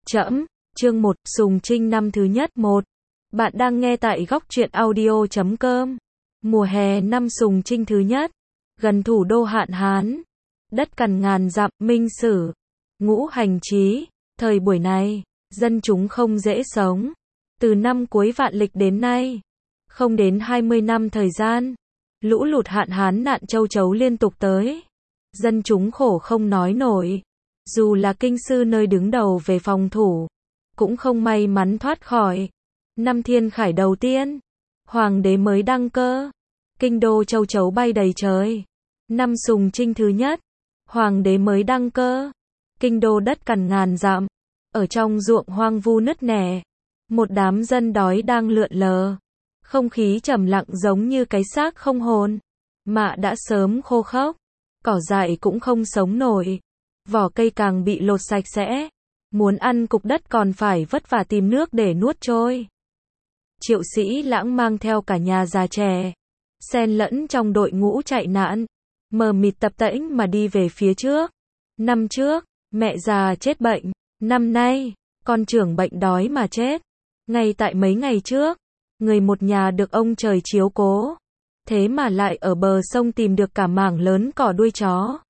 Trẫm, chương 1, Sùng Trinh năm thứ nhất 1. Bạn đang nghe tại góc truyện audio.com. Mùa hè năm Sùng Trinh thứ nhất, gần thủ đô Hạn Hán, đất cằn ngàn dặm, Minh Sử, Ngũ Hành Chí. Thời buổi này, dân chúng không dễ sống. Từ năm cuối vạn lịch đến nay, không đến 20 năm thời gian, lũ lụt hạn hán nạn châu chấu liên tục tới. Dân chúng khổ không nói nổi. Dù là kinh sư nơi đứng đầu về phòng thủ, cũng không may mắn thoát khỏi. Năm Thiên Khải đầu tiên, hoàng đế mới đăng cơ, kinh đô châu chấu bay đầy trời. Năm Sùng Trinh thứ nhất, hoàng đế mới đăng cơ, kinh đô đất cằn ngàn dặm, ở trong ruộng hoang vu nứt nẻ, một đám dân đói đang lượn lờ. Không khí trầm lặng giống như cái xác không hồn, mạ đã sớm khô khốc, cỏ dại cũng không sống nổi, vỏ cây càng bị lột sạch sẽ, muốn ăn cục đất còn phải vất vả tìm nước để nuốt trôi. Triệu Sĩ Lãng mang theo cả nhà già trẻ, xen lẫn trong đội ngũ chạy nạn, mờ mịt tập tễnh mà đi về phía trước. Năm trước, mẹ già chết bệnh, năm nay, con trưởng bệnh đói mà chết. Ngay tại mấy ngày trước, người một nhà được ông trời chiếu cố, thế mà lại ở bờ sông tìm được cả mảng lớn cỏ đuôi chó.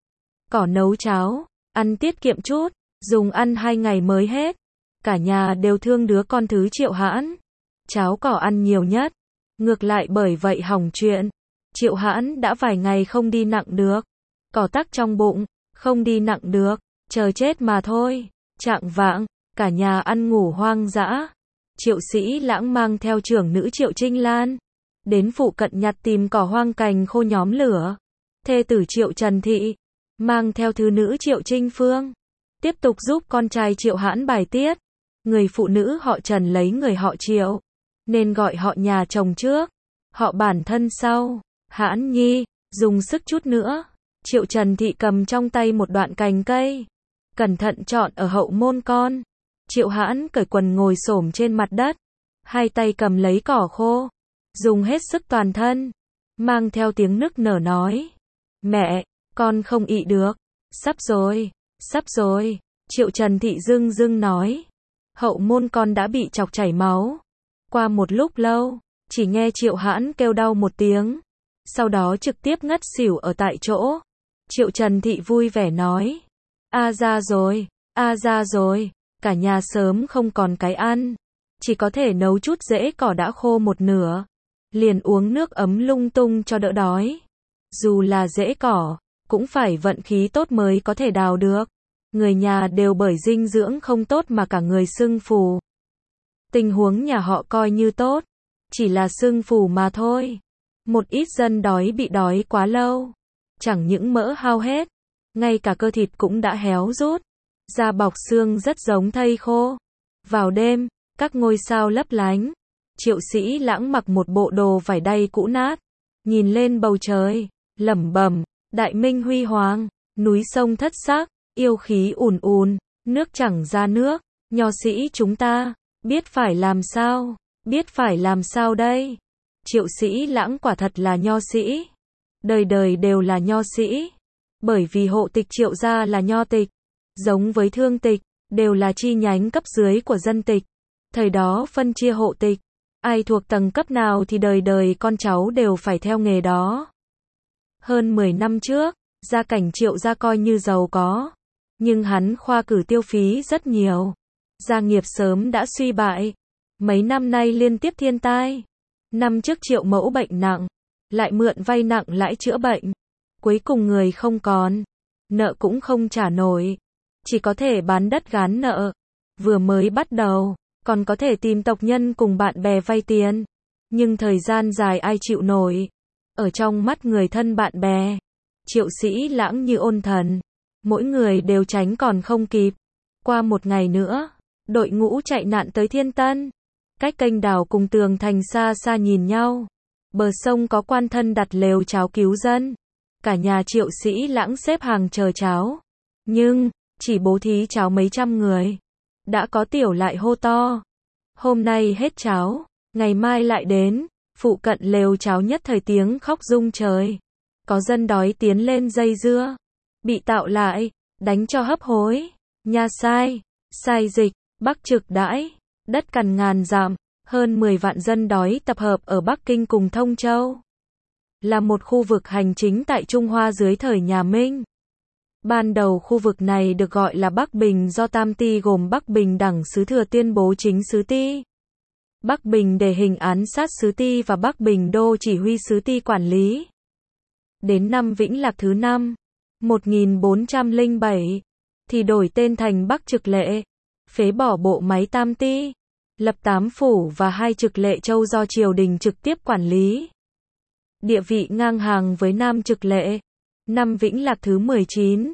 Cỏ nấu cháo, ăn tiết kiệm chút, dùng ăn 2 ngày mới hết. Cả nhà đều thương đứa con thứ Triệu Hãn. Cháo cỏ ăn nhiều nhất, ngược lại bởi vậy hỏng chuyện. Triệu Hãn đã vài ngày không đi nặng được, cỏ tắc trong bụng, không đi nặng được, chờ chết mà thôi. Chạng vạng, cả nhà ăn ngủ hoang dã. Triệu Sĩ Lãng mang theo trưởng nữ Triệu Trinh Lan đến phụ cận nhặt tìm cỏ hoang cành khô nhóm lửa. Thê tử Triệu Trần Thị mang theo thứ nữ Triệu Trinh Phương tiếp tục giúp con trai Triệu Hãn bài tiết. Người phụ nữ họ Trần lấy người họ Triệu, nên gọi họ nhà chồng trước, họ bản thân sau. Hãn nhi, dùng sức chút nữa. Triệu Trần Thị cầm trong tay một đoạn cành cây, cẩn thận chọn ở hậu môn con. Triệu Hãn cởi quần ngồi xổm trên mặt đất, hai tay cầm lấy cỏ khô, dùng hết sức toàn thân, mang theo tiếng nức nở nói: "Mẹ, con không ị được, sắp rồi, sắp rồi." Triệu Trần Thị dưng dưng nói: "Hậu môn con đã bị chọc chảy máu." Qua một lúc lâu, chỉ nghe Triệu Hãn kêu đau một tiếng, sau đó trực tiếp ngất xỉu ở tại chỗ. Triệu Trần Thị vui vẻ nói: "A ra rồi, a ra rồi." Cả nhà sớm không còn cái ăn, chỉ có thể nấu chút rễ cỏ đã khô một nửa, liền uống nước ấm lung tung cho đỡ đói. Dù là rễ cỏ, cũng phải vận khí tốt mới có thể đào được. Người nhà đều bởi dinh dưỡng không tốt mà cả người sưng phù. Tình huống nhà họ coi như tốt, chỉ là sưng phù mà thôi. Một ít dân đói bị đói quá lâu, chẳng những mỡ hao hết, ngay cả cơ thịt cũng đã héo rút, da bọc xương rất giống thây khô. Vào đêm, các ngôi sao lấp lánh. Triệu Sĩ Lãng mặc một bộ đồ vải đay cũ nát, nhìn lên bầu trời, lẩm bẩm: "Đại minh huy hoàng, núi sông thất sắc, yêu khí ùn ùn, nước chẳng ra nước. Nho sĩ chúng ta, biết phải làm sao, biết phải làm sao đây?" Triệu Sĩ Lãng quả thật là nho sĩ, đời đời đều là nho sĩ, bởi vì hộ tịch Triệu gia là nho tịch, giống với thương tịch, đều là chi nhánh cấp dưới của dân tịch. Thời đó phân chia hộ tịch, ai thuộc tầng cấp nào thì đời đời con cháu đều phải theo nghề đó. Hơn 10 năm trước, gia cảnh Triệu gia coi như giàu có, nhưng hắn khoa cử tiêu phí rất nhiều, gia nghiệp sớm đã suy bại. Mấy năm nay liên tiếp thiên tai. Năm trước Triệu mẫu bệnh nặng, lại mượn vay nặng lãi chữa bệnh, cuối cùng người không còn, nợ cũng không trả nổi, chỉ có thể bán đất gán nợ. Vừa mới bắt đầu, còn có thể tìm tộc nhân cùng bạn bè vay tiền, nhưng thời gian dài ai chịu nổi. Ở trong mắt người thân bạn bè, Triệu Sĩ Lãng như ôn thần, mỗi người đều tránh còn không kịp. Qua một ngày nữa, đội ngũ chạy nạn tới Thiên Tân, cách kênh đào cùng tường thành xa xa nhìn nhau. Bờ sông có quan thân đặt lều cháo cứu dân, cả nhà Triệu Sĩ Lãng xếp hàng chờ cháo, nhưng chỉ bố thí cháo mấy trăm người. Đã có tiểu lại hô to: "Hôm nay hết cháo, ngày mai lại đến." Phụ cận lều cháo nhất thời tiếng khóc rung trời. Có dân đói tiến lên dây dưa, bị tạo lại, đánh cho hấp hối. Nha sai, Sai dịch, Bắc Trực đãi, đất cằn ngàn dặm, hơn 10 vạn dân đói tập hợp ở Bắc Kinh cùng Thông Châu. Là một khu vực hành chính tại Trung Hoa dưới thời nhà Minh. Ban đầu khu vực này được gọi là Bắc Bình do Tam Ty gồm Bắc Bình Đẳng Sứ Thừa Tuyên Bố Chính Sứ Ty, Bắc Bình Đề Hình Án Sát Sứ Ty và Bắc Bình Đô Chỉ Huy Sứ Ty quản lý. Đến năm Vĩnh Lạc thứ 5, 1407, thì đổi tên thành Bắc Trực Lệ, phế bỏ bộ máy Tam Ty, lập 8 phủ và 2 Trực Lệ Châu do triều đình trực tiếp quản lý. Địa vị ngang hàng với Nam Trực Lệ. Năm Vĩnh Lạc thứ 19,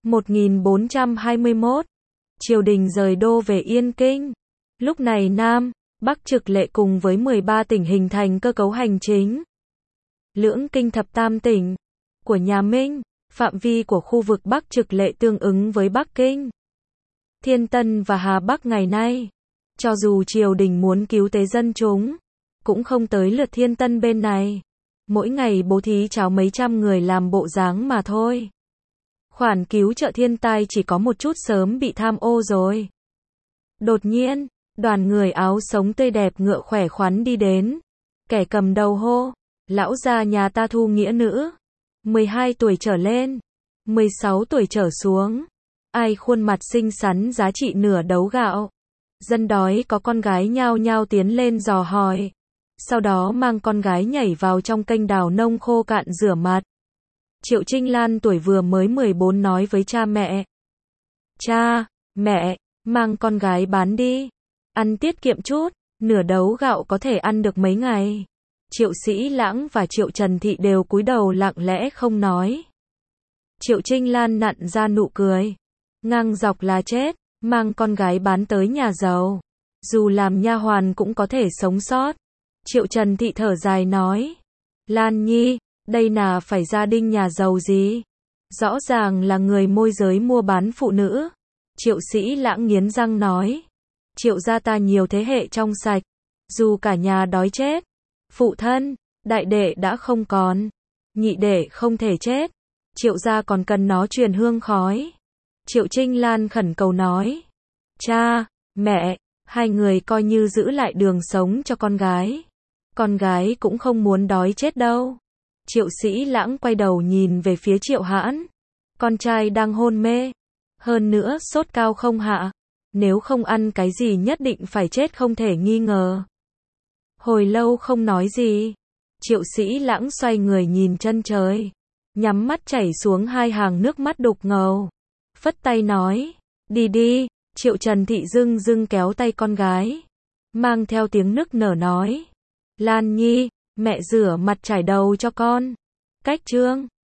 1421, triều đình rời đô về Yên Kinh. Lúc này Nam, Bắc Trực Lệ cùng với 13 tỉnh hình thành cơ cấu hành chính. Lưỡng Kinh Thập Tam tỉnh của nhà Minh, phạm vi của khu vực Bắc Trực Lệ tương ứng với Bắc Kinh, Thiên Tân và Hà Bắc ngày nay. Cho dù triều đình muốn cứu tế dân chúng, cũng không tới lượt Thiên Tân bên này. Mỗi ngày bố thí cháo mấy trăm người làm bộ dáng mà thôi. Khoản cứu trợ thiên tai chỉ có một chút sớm bị tham ô rồi. Đột nhiên, đoàn người áo sống tươi đẹp ngựa khỏe khoắn đi đến. Kẻ cầm đầu hô, lão gia nhà ta thu nghĩa nữ. 12 tuổi trở lên, 16 tuổi trở xuống. Ai khuôn mặt xinh xắn giá trị nửa đấu gạo. Dân đói có con gái nhao nhao tiến lên dò hỏi. Sau đó mang con gái nhảy vào trong kênh đào nông khô cạn rửa mặt. Triệu Trinh Lan tuổi vừa mới 14 nói với cha mẹ. Cha, mẹ, mang con gái bán đi. Ăn tiết kiệm chút, nửa đấu gạo có thể ăn được mấy ngày. Triệu Sĩ Lãng và Triệu Trần Thị đều cúi đầu lặng lẽ không nói. Triệu Trinh Lan nặn ra nụ cười. Ngang dọc là chết, mang con gái bán tới nhà giàu. Dù làm nha hoàn cũng có thể sống sót. Triệu Trần Thị thở dài nói. Lan Nhi, đây là phải gia đình nhà giàu gì? Rõ ràng là người môi giới mua bán phụ nữ. Triệu Sĩ Lãng nghiến răng nói. Triệu gia ta nhiều thế hệ trong sạch. Dù cả nhà đói chết. Phụ thân, đại đệ đã không còn. Nhị đệ không thể chết. Triệu gia còn cần nó truyền hương khói. Triệu Trinh Lan khẩn cầu nói. Cha, mẹ, hai người coi như giữ lại đường sống cho con gái. Con gái cũng không muốn đói chết đâu. Triệu Sĩ Lãng quay đầu nhìn về phía Triệu Hãn. Con trai đang hôn mê. Hơn nữa sốt cao không hạ. Nếu không ăn cái gì nhất định phải chết không thể nghi ngờ. Hồi lâu không nói gì. Triệu Sĩ Lãng xoay người nhìn chân trời. Nhắm mắt chảy xuống hai hàng nước mắt đục ngầu. Phất tay nói. Đi đi. Triệu Trần Thị dưng dưng kéo tay con gái. Mang theo tiếng nức nở nói. Lan Nhi, mẹ rửa mặt chải đầu cho con. Cách chương